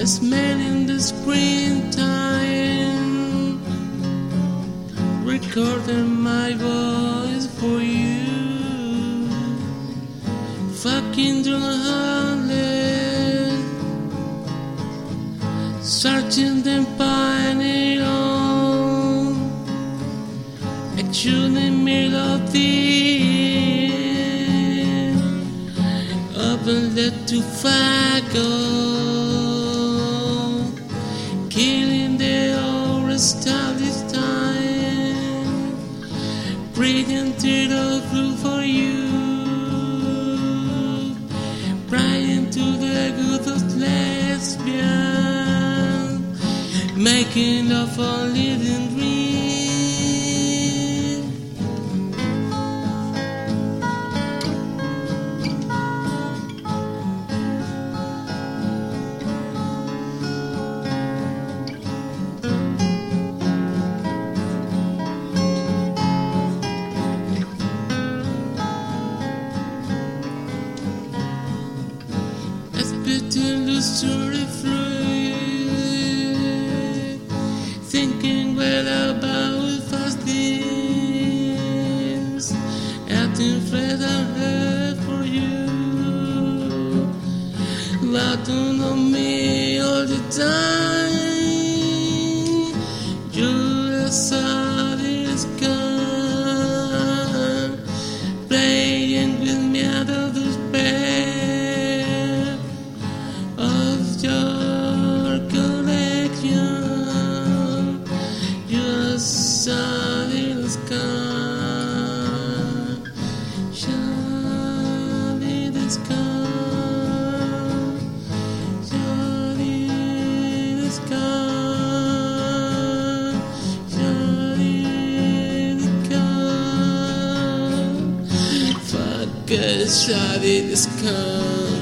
smelling the springtime, recording my voice for you, fucking through the heartless, searching the pioneer on, exuding melody, open let to faggot. Killing the old star this time, breathing through the blue for you, praying to the good of lesbian, making love a living dream. To lose story free, thinking well about fast things, acting afraid I have for you, laughing on me all the time. You're a solid sky, playing with me out of despair. Your collection, your sun in the sky, shine in the sky, shine in the sky, shine in the sky, fuck it, shine in the sky.